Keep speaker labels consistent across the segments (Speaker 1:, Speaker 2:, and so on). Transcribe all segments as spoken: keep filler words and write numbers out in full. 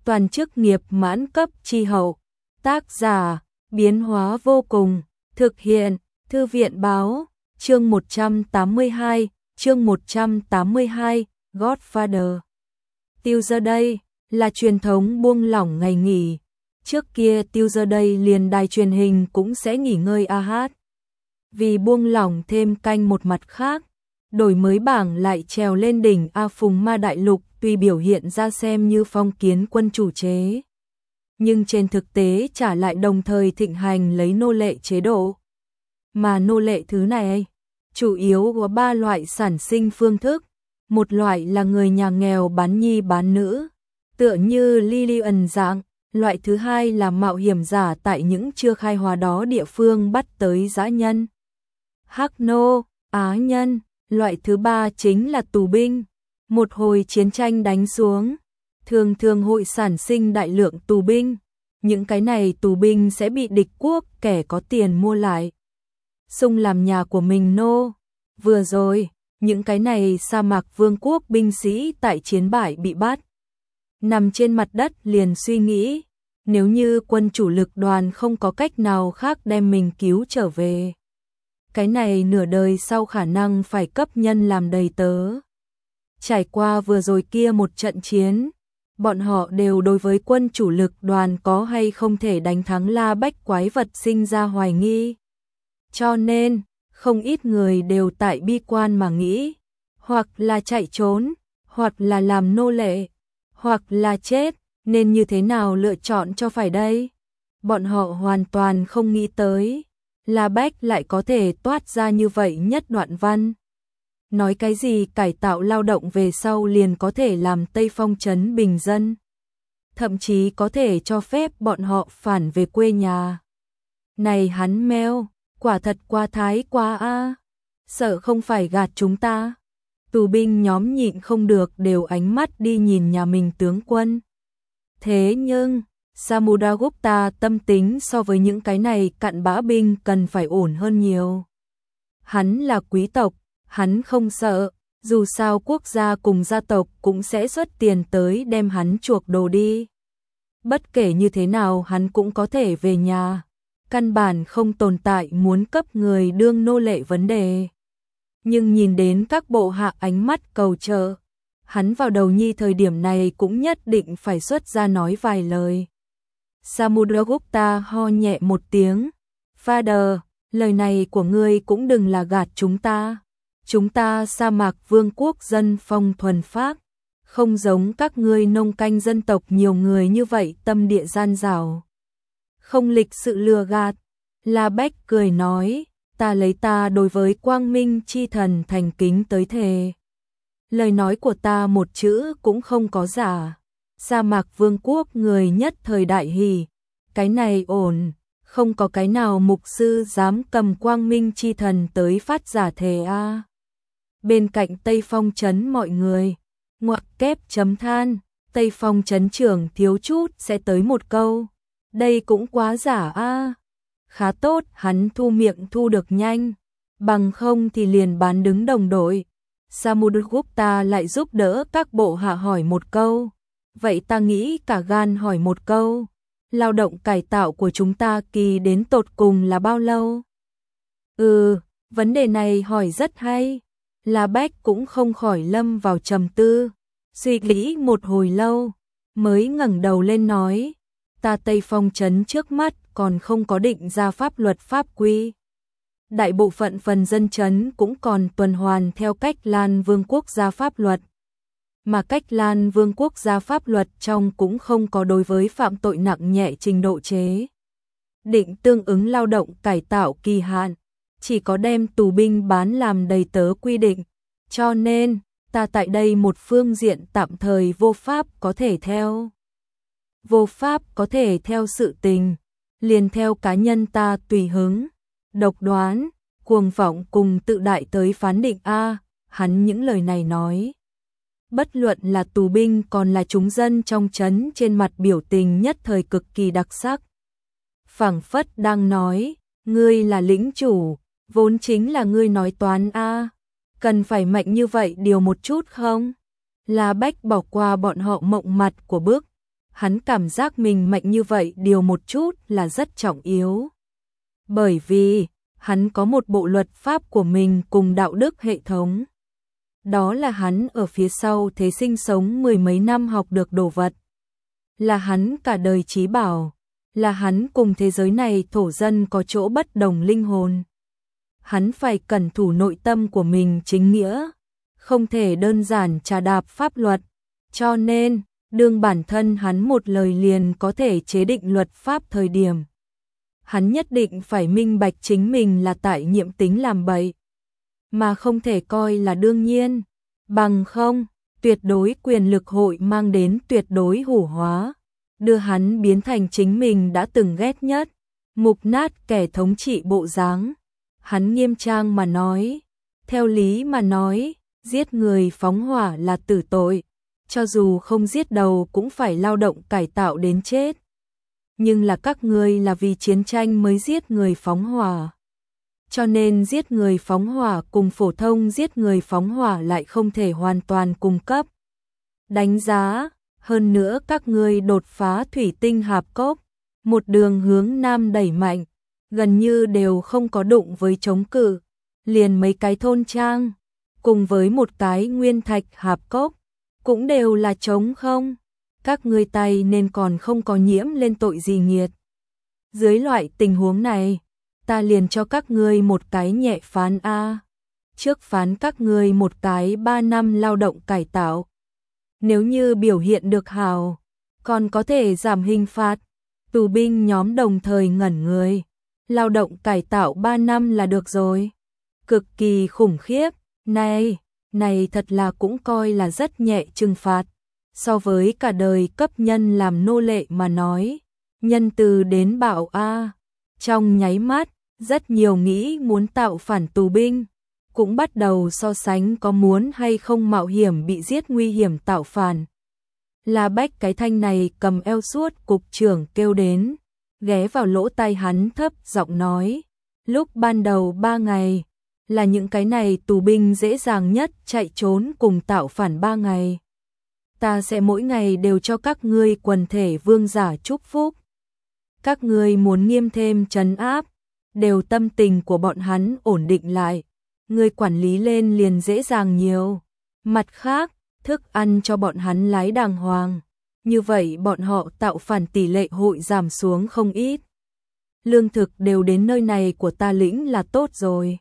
Speaker 1: toàn chức nghiệp mãn cấp chi hậu. Tác giả, biến hóa vô cùng, thực hiện, Thư viện báo, chương một trăm tám mươi hai, chương một trăm tám mươi hai, Godfather. Tuesday là truyền thống buông lỏng ngày nghỉ. Trước kia Tuesday liền đài truyền hình cũng sẽ nghỉ ngơi a hát. Vì buông lỏng thêm canh một mặt khác, đổi mới bảng lại trèo lên đỉnh A Phùng Ma Đại Lục, tuy biểu hiện ra xem như phong kiến quân chủ chế, nhưng trên thực tế trả lại đồng thời thịnh hành lấy nô lệ chế độ. Mà nô lệ thứ này, chủ yếu có ba loại sản sinh phương thức. Một loại là người nhà nghèo bán nhi bán nữ, tựa như Lillian dạng. Loại thứ hai là mạo hiểm giả tại những chưa khai hóa đó địa phương bắt tới dã nhân, hắc nô, á nhân. Loại thứ ba chính là tù binh. Một hồi chiến tranh đánh xuống, thường thường hội sản sinh đại lượng tù binh. Những cái này tù binh sẽ bị địch quốc kẻ có tiền mua lại, xung làm nhà của mình nô. Vừa rồi, những cái này sa mạc vương quốc binh sĩ tại chiến bại bị bắt, nằm trên mặt đất liền suy nghĩ, nếu như quân chủ lực đoàn không có cách nào khác đem mình cứu trở về, cái này nửa đời sau khả năng phải cấp nhân làm đầy tớ. Trải qua vừa rồi kia một trận chiến, bọn họ đều đối với quân chủ lực đoàn có hay không thể đánh thắng La Bách quái vật sinh ra hoài nghi. Cho nên, không ít người đều tại bi quan mà nghĩ, hoặc là chạy trốn, hoặc là làm nô lệ, hoặc là chết, nên như thế nào lựa chọn cho phải đây? Bọn họ hoàn toàn không nghĩ tới, La Bách lại có thể toát ra như vậy nhất đoạn văn. Nói cái gì cải tạo lao động về sau liền có thể làm Tây Phong trấn bình dân, thậm chí có thể cho phép bọn họ phản về quê nhà. Này hắn meo, quả thật quá thái quá a, sợ không phải gạt chúng ta. Tù binh nhóm nhịn không được đều ánh mắt đi nhìn nhà mình tướng quân. Thế nhưng, Samudrugupta tâm tính so với những cái này cặn bã binh cần phải ổn hơn nhiều. Hắn là quý tộc, hắn không sợ, dù sao quốc gia cùng gia tộc cũng sẽ xuất tiền tới đem hắn chuộc đồ đi. Bất kể như thế nào hắn cũng có thể về nhà, căn bản không tồn tại muốn cấp người đương nô lệ vấn đề. Nhưng nhìn đến các bộ hạ ánh mắt cầu trợ, hắn vào đầu nhi thời điểm này cũng nhất định phải xuất ra nói vài lời. Samudrugupta ho nhẹ một tiếng, Father, lời này của ngươi cũng đừng là gạt chúng ta. Chúng ta sa mạc vương quốc dân phong thuần phác, không giống các ngươi nông canh dân tộc nhiều người như vậy tâm địa gian dảo, không lịch sự lừa gạt. La Bách cười nói, ta lấy ta đối với quang minh chi thần thành kính tới thề. Lời nói của ta một chữ cũng không có giả. Sa mạc vương quốc người nhất thời đại hỉ, cái này ổn, không có cái nào mục sư dám cầm quang minh chi thần tới phát giả thề a. À. Bên cạnh Tây Phong trấn mọi người ngoặc kép chấm than, Tây Phong trấn trưởng thiếu chút sẽ tới một câu, đây cũng quá giả a. À. Khá tốt, hắn thu miệng thu được nhanh, bằng không thì liền bán đứng đồng đội. Samudrugupta lại giúp đỡ các bộ hạ hỏi một câu, vậy ta nghĩ cả gan hỏi một câu, lao động cải tạo của chúng ta kỳ đến tột cùng là bao lâu? Ừ, vấn đề này hỏi rất hay. La Bách cũng không khỏi lâm vào trầm tư, suy nghĩ một hồi lâu, mới ngẩng đầu lên nói, ta Tây Phong trấn trước mắt còn không có định ra pháp luật pháp quy. Đại bộ phận phần dân trấn cũng còn tuần hoàn theo cách Lan Vương quốc gia pháp luật. Mà cách Lan Vương quốc gia pháp luật trong cũng không có đối với phạm tội nặng nhẹ trình độ chế định tương ứng lao động cải tạo kỳ hạn, chỉ có đem tù binh bán làm đầy tớ quy định. Cho nên, ta tại đây một phương diện tạm thời vô pháp có thể theo. Vô pháp có thể theo sự tình, liền theo cá nhân ta tùy hứng, độc đoán, cuồng vọng cùng tự đại tới phán định a. Hắn những lời này nói, bất luận là tù binh còn là chúng dân trong trấn trên mặt biểu tình nhất thời cực kỳ đặc sắc. Phảng phất đang nói, ngươi là lĩnh chủ, vốn chính là ngươi nói toán a, cần phải mạnh như vậy điều một chút không? La Bách bỏ qua bọn họ mộng mặt của bước, Hắn cảm giác mình mạnh như vậy điều một chút là rất trọng yếu. Bởi vì, hắn có một bộ luật pháp của mình cùng đạo đức hệ thống. Đó là hắn ở phía sau thế sinh sống mười mấy năm học được đồ vật. Là hắn cả đời trí bảo. Là hắn cùng thế giới này thổ dân có chỗ bất đồng linh hồn. Hắn phải cẩn thủ nội tâm của mình chính nghĩa. Không thể đơn giản trà đạp pháp luật. Cho nên, đương bản thân hắn một lời liền có thể chế định luật pháp thời điểm. Hắn nhất định phải minh bạch chính mình là tại nhiệm tính làm bậy. Mà không thể coi là đương nhiên. Bằng không, tuyệt đối quyền lực hội mang đến tuyệt đối hủ hóa. Đưa hắn biến thành chính mình đã từng ghét nhất. Mục nát kẻ thống trị bộ dáng. Hắn nghiêm trang mà nói. Theo lý mà nói, giết người phóng hỏa là tử tội. Cho dù không giết đầu cũng phải lao động cải tạo đến chết. Nhưng là các ngươi là vì chiến tranh mới giết người phóng hỏa. Cho nên giết người phóng hỏa cùng phổ thông giết người phóng hỏa lại không thể hoàn toàn cung cấp. Đánh giá, hơn nữa các ngươi đột phá thủy tinh hạp cốc, một đường hướng nam đẩy mạnh, gần như đều không có đụng với chống cự, liền mấy cái thôn trang, cùng với một cái nguyên thạch hạp cốc, cũng đều là trống không. Các ngươi tay nên còn không có nhiễm lên tội gì nghiệt. Dưới loại tình huống này, ta liền cho các ngươi một cái nhẹ phán A. Trước phán các ngươi một cái ba năm lao động cải tạo. Nếu như biểu hiện được hào, còn có thể giảm hình phạt. Tù binh nhóm đồng thời ngẩn người. Lao động cải tạo ba năm là được rồi. Cực kỳ khủng khiếp. Này, này thật là cũng coi là rất nhẹ trừng phạt. So với cả đời cấp nhân làm nô lệ mà nói. Nhân từ đến bạo A. Trong nháy mắt, rất nhiều nghĩ muốn tạo phản tù binh. Cũng bắt đầu so sánh có muốn hay không mạo hiểm bị giết nguy hiểm tạo phản. La Bách cái thanh này cầm eo suốt cục trưởng kêu đến, ghé vào lỗ tai hắn thấp giọng nói, lúc ban đầu ba ngày, là những cái này tù binh dễ dàng nhất chạy trốn cùng tạo phản ba ngày. Ta sẽ mỗi ngày đều cho các ngươi quần thể vương giả chúc phúc. Các ngươi muốn nghiêm thêm trấn áp, đều tâm tình của bọn hắn ổn định lại. Người quản lý lên liền dễ dàng nhiều. Mặt khác, thức ăn cho bọn hắn lái đàng hoàng. Như vậy bọn họ tạo phản tỷ lệ hội giảm xuống không ít. Lương thực đều đến nơi này của ta lĩnh là tốt rồi.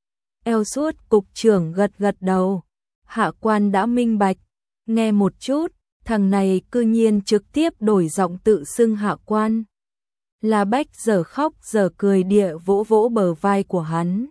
Speaker 1: Eo suốt cục trưởng gật gật đầu. Hạ quan đã minh bạch. Nghe một chút, thằng này cư nhiên trực tiếp đổi giọng tự xưng hạ quan. La Bách giờ khóc giờ cười địa vỗ vỗ bờ vai của hắn.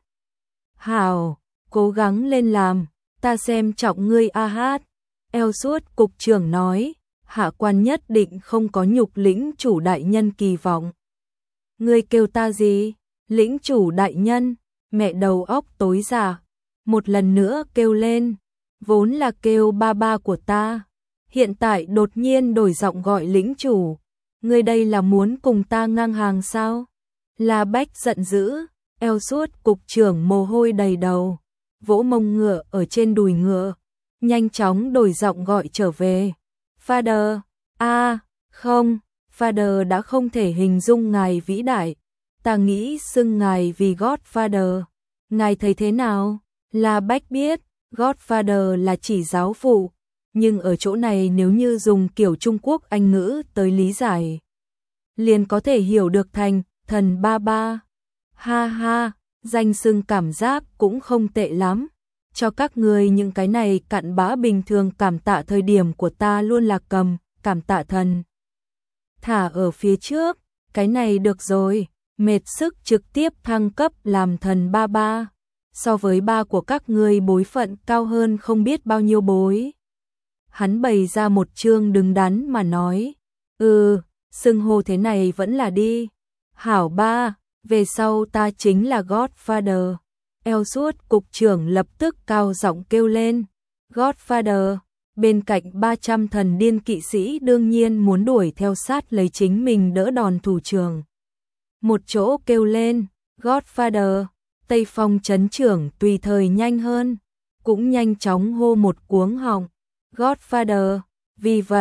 Speaker 1: Hào, cố gắng lên làm, ta xem trọng ngươi a hát. Eo suốt cục trưởng nói, hạ quan nhất định không có nhục lĩnh chủ đại nhân kỳ vọng. Ngươi kêu ta gì? Lĩnh chủ đại nhân, mẹ đầu óc tối già. Một lần nữa kêu lên, vốn là kêu ba ba của ta. Hiện tại đột nhiên đổi giọng gọi lĩnh chủ. Ngươi đây là muốn cùng ta ngang hàng sao? La Bách giận dữ. Eo suốt cục trưởng mồ hôi đầy đầu, vỗ mông ngựa ở trên đùi ngựa, nhanh chóng đổi giọng gọi trở về. Father, a, không, Father đã không thể hình dung ngài vĩ đại, ta nghĩ xưng ngài vì Godfather. Ngài thấy thế nào? La Bách biết, Godfather là chỉ giáo phụ, nhưng ở chỗ này nếu như dùng kiểu Trung Quốc Anh ngữ tới lý giải, liền có thể hiểu được thành thần ba ba. Ha ha, danh xưng cảm giác cũng không tệ lắm. Cho các người những cái này cặn bã bình thường cảm tạ thời điểm của ta luôn là cầm, cảm tạ thần. Thả ở phía trước, cái này được rồi, mệt sức trực tiếp thăng cấp làm thần ba ba. So với ba của các ngươi bối phận cao hơn không biết bao nhiêu bối. Hắn bày ra một chương đứng đắn mà nói, ừ, xưng hô thế này vẫn là đi. Hảo ba. Về sau ta chính là Godfather. Eo suốt cục trưởng lập tức cao giọng kêu lên. Godfather, bên cạnh ba trăm thần điên kỵ sĩ đương nhiên muốn đuổi theo sát lấy chính mình đỡ đòn thủ trưởng. Một chỗ kêu lên, Godfather, Tây Phong trấn trưởng tùy thời nhanh hơn, cũng nhanh chóng hô một cuống họng. Godfather, vì vậy,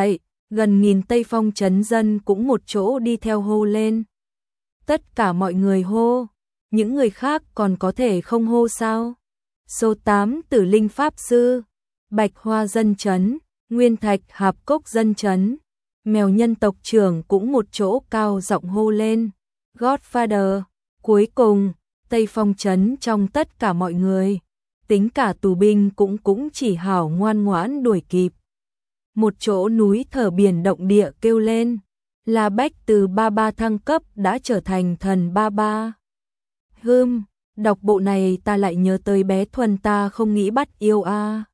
Speaker 1: Gần nghìn Tây Phong trấn dân cũng một chỗ đi theo hô lên. Tất cả mọi người hô, những người khác còn có thể không hô sao? Số tám Tử Linh Pháp Sư, Bạch Hoa dân trấn, Nguyên Thạch Hạp Cốc dân trấn, Mèo Nhân tộc trưởng cũng một chỗ cao giọng hô lên. Godfather, cuối cùng, Tây Phong trấn trong tất cả mọi người, tính cả tù binh cũng cũng chỉ hảo ngoan ngoãn đuổi kịp. Một chỗ núi thở biển động địa kêu lên, La Bách từ ba ba thăng cấp đã trở thành thần ba ba. Hừm, đọc bộ này ta lại nhớ tới bé Thuần ta không nghĩ bắt yêu a. À.